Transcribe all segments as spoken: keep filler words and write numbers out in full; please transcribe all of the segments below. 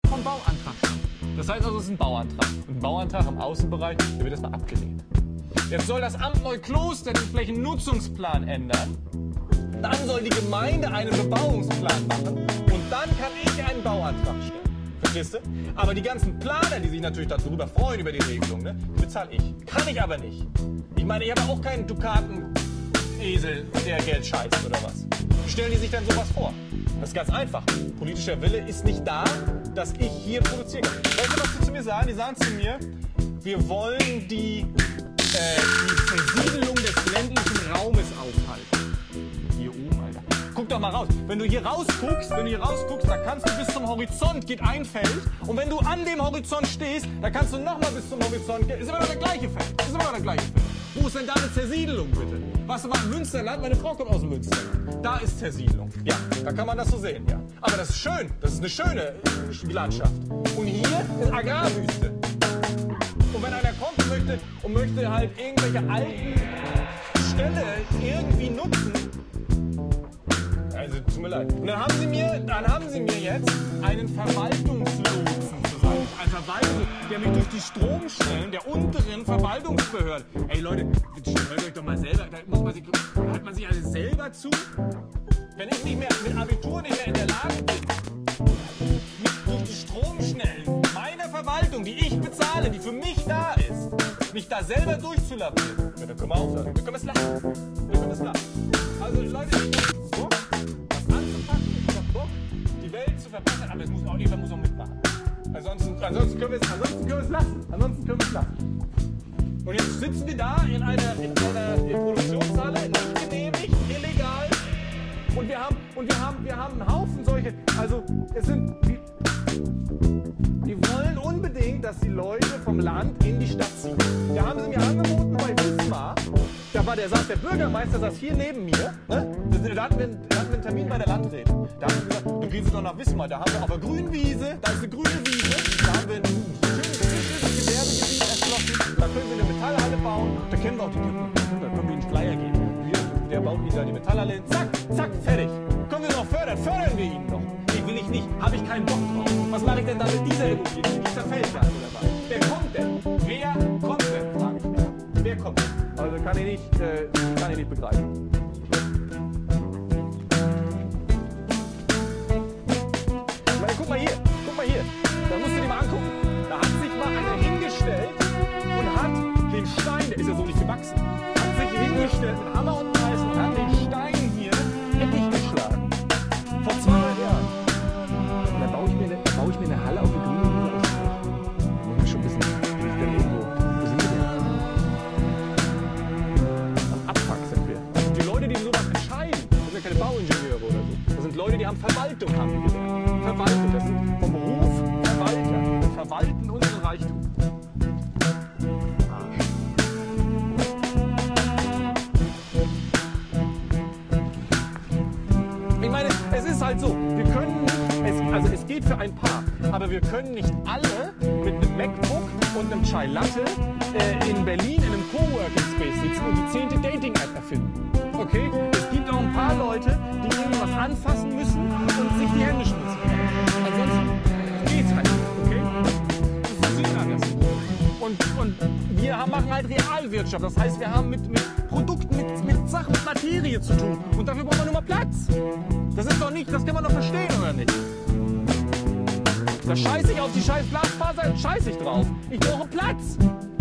vom Bauantrag stammt. Das heißt also, es ist ein Bauantrag. Und ein Bauantrag im Außenbereich, der wird erstmal abgelehnt. Jetzt soll das Amt Neukloster den Flächennutzungsplan ändern. Dann soll die Gemeinde einen Bebauungsplan machen. Und dann kann ich einen Bauantrag stellen. Verstehst du? Aber die ganzen Planer, die sich natürlich darüber freuen, über die Regelung, ne, bezahle ich. Kann ich aber nicht. Ich meine, ich habe auch keinen Dukaten-Esel, der Geld scheißt oder was. Stellen die sich dann sowas vor? Das ist ganz einfach. Politischer Wille ist nicht da, dass ich hier produzieren kann. Weißt du, was die zu mir sagen? Die sagen zu mir, wir wollen die, äh, die Versiedelung des ländlichen Raumes aufhalten. Hier oben, Alter. Guck doch mal raus. Wenn du hier rausguckst, wenn du hier rausguckst, da kannst du bis zum Horizont, geht ein Feld. Und wenn du an dem Horizont stehst, da kannst du nochmal bis zum Horizont gehen. Ist immer noch das gleiche Feld. Ist immer noch das gleiche Feld. Wo ist denn da eine Zersiedelung, bitte? Warst du mal im Münsterland? Meine Frau kommt aus dem Münsterland. Da ist Zersiedelung. Ja, da kann man das so sehen, ja. Aber das ist schön. Das ist eine schöne äh, Landschaft. Und hier ist Agrarwüste. Und wenn einer kommt und möchte, und möchte halt irgendwelche alten Ställe irgendwie nutzen, also tut mir leid. Und dann haben sie mir, dann haben sie mir jetzt einen Verwaltungslotsen zur Seite. Ein Verwaltung, der mich durch die Stromstellen der unteren Verwaltungsbehörde. Ey Leute, hört euch doch mal selber, da muss man sich, hört man sich alles selber zu? Wenn ich nicht mehr mit Abitur nicht mehr in der Lage bin, mich durch die Stromstellen meiner Verwaltung, die ich bezahle, die für mich da ist, mich da selber durchzulavieren, ja, dann können wir aufhören. Wir können es lassen. Wir können es lassen. Also Leute, ich hab Bock, was anzupacken, ich hab Bock, die Welt zu verbessern, aber es muss auch nicht, man muss auch mitmachen. Ansonsten, ansonsten können wir es, ansonsten können wir es lassen. Ansonsten können wir es lassen. Und jetzt sitzen wir da in einer, in einer Produktionshalle, nicht genehmigt, illegal. Und wir haben, und wir haben, wir haben einen Haufen solche, also es sind, die, die wollen unbedingt, dass die Leute vom Land in die Stadt ziehen. Da haben sie mir angeboten bei Wismar, da war der, saß der Bürgermeister, saß hier neben mir, ne? Da hatten wir, da hatten wir einen Termin bei der Landrätin. Da haben sie gesagt, dann gehen Sie doch nach Wismar, da haben wir auf der Grünwiese, da ist eine grüne Wiese, da haben wir ein schönes, schönes Gewerbegebiet erschlossen, da können wir eine Metallhalle bauen, da kennen wir auch die Typen, da können wir Ihnen Flyer geben. Wir, der baut Ihnen da die Metallhalle hin, zack, zack, fertig. Können wir noch fördern, fördern wir ihn noch. Nee, will ich nicht, habe ich keinen Bock drauf. Was mache ich denn da mit dieser Immobilie? Die zerfällt ja oder was? Wer kommt denn? Wer kommt denn? Frage ich mich. Wer kommt denn? Also kann ich nicht, äh, kann ich nicht begreifen. Ich meine, guck mal hier, guck mal hier. Da musst du dir mal angucken. Da hat sich mal einer hingestellt und hat den Stein, der ist ja so nicht gewachsen, hat sich hingestellt mit Hammer und Meißel und hat den Stein hier eckig geschlagen. Vor zweihundert Jahren. Und dann baue ich mir eine, baue ich mir eine Halle auf die grüne Wiese aus. Da muss ich schon wissen, wie ich denn irgendwo, wo sind wir denn? Am Abfuck sind wir. Die Leute, die sowas entscheiden, das sind ja keine Bauingenieure oder so. Das sind Leute, die haben Verwaltung, haben die gelernt. Verwaltung, das sind vom Beruf Verwalter. Die verwalten unseren Reichtum. Ich meine, es ist halt so, wir können nicht, es, also es geht für ein paar, aber wir können nicht alle mit einem MacBook und einem Chai Latte äh, in Berlin in einem Coworking Space sitzen und die zehnte Dating-App erfinden. Okay? Es gibt auch ein paar Leute, die irgendwas anfassen müssen und sich die Hände schmutzig machen. Ansonsten geht's halt nicht, okay? Das funktioniert anders. Und, und wir haben, machen halt Realwirtschaft, das heißt, wir haben mit, mit Produkten, mit, mit Sachen, mit Materie zu tun. Und dafür braucht man nur mal Platz. Das ist doch nicht, das kann man doch verstehen, oder nicht? Da scheiße ich auf die scheiß Glasfaser, scheiße ich drauf. Ich brauche Platz.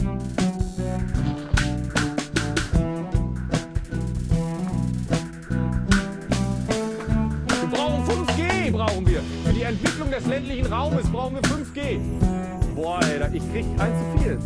Wir brauchen fünf G, brauchen wir. Für die Entwicklung des ländlichen Raumes brauchen wir fünf G. Boah, Alter, ich krieg eins zu viel.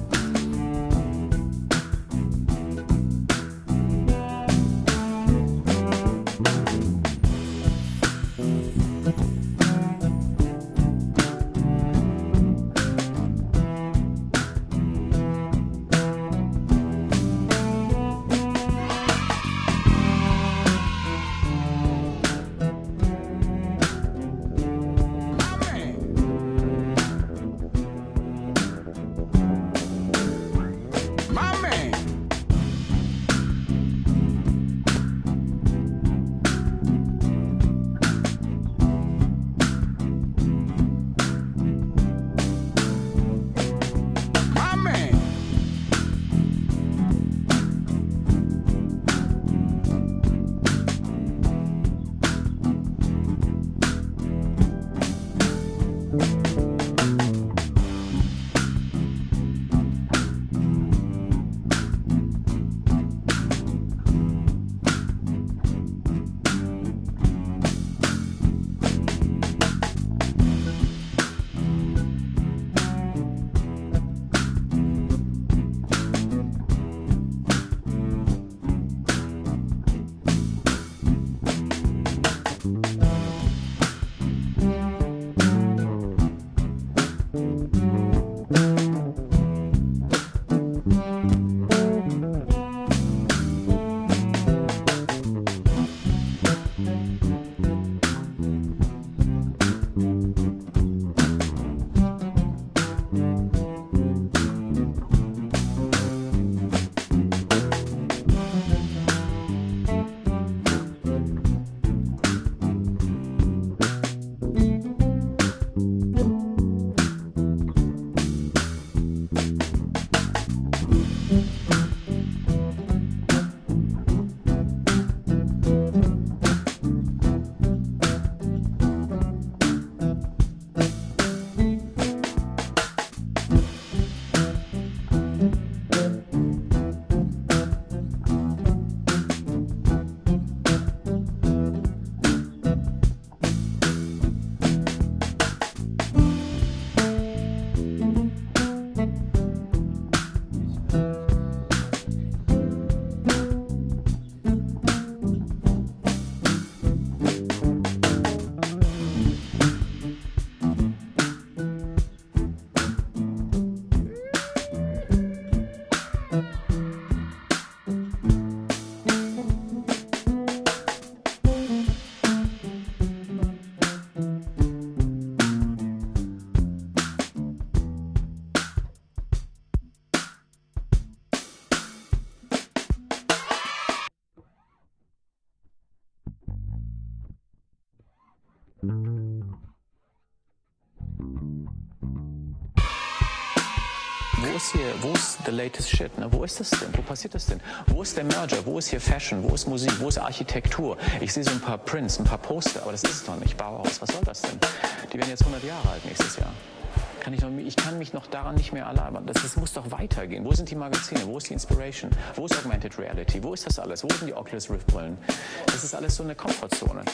Wo ist hier, wo ist the latest shit? Ne? Wo ist das denn? Wo passiert das denn? Wo ist der Merger? Wo ist hier Fashion? Wo ist Musik? Wo ist Architektur? Ich sehe so ein paar Prints, ein paar Poster, aber das ist es doch nicht. Bauhaus, was soll das denn? Die werden jetzt hundert Jahre alt nächstes Jahr. Kann ich, noch, ich kann mich noch daran nicht mehr allein. Das, das muss doch weitergehen. Wo sind die Magazine? Wo ist die Inspiration? Wo ist Augmented Reality? Wo ist das alles? Wo sind die Oculus Rift Brillen? Das ist alles so eine Komfortzone.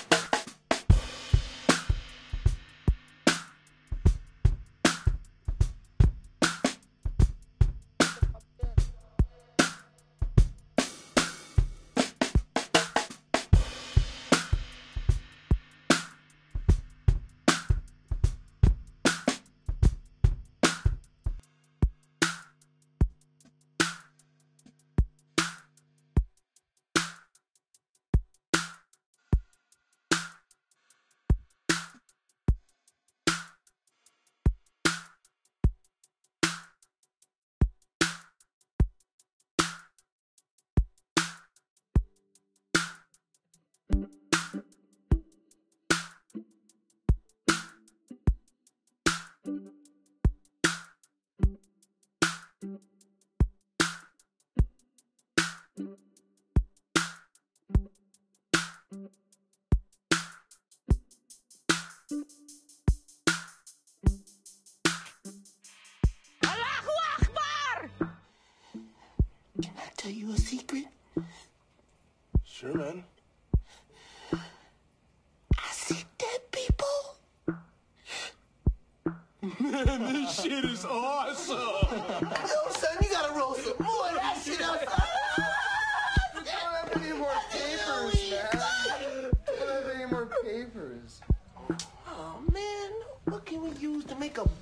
Allahu Akbar! Can I tell you a secret? Sure, man. I see dead people. Man, this shit is awesome. Yo, son, you gotta roll some more of that shit out. We don't have any more papers, man. We don't have any more papers. Oh, man, what can we use to make a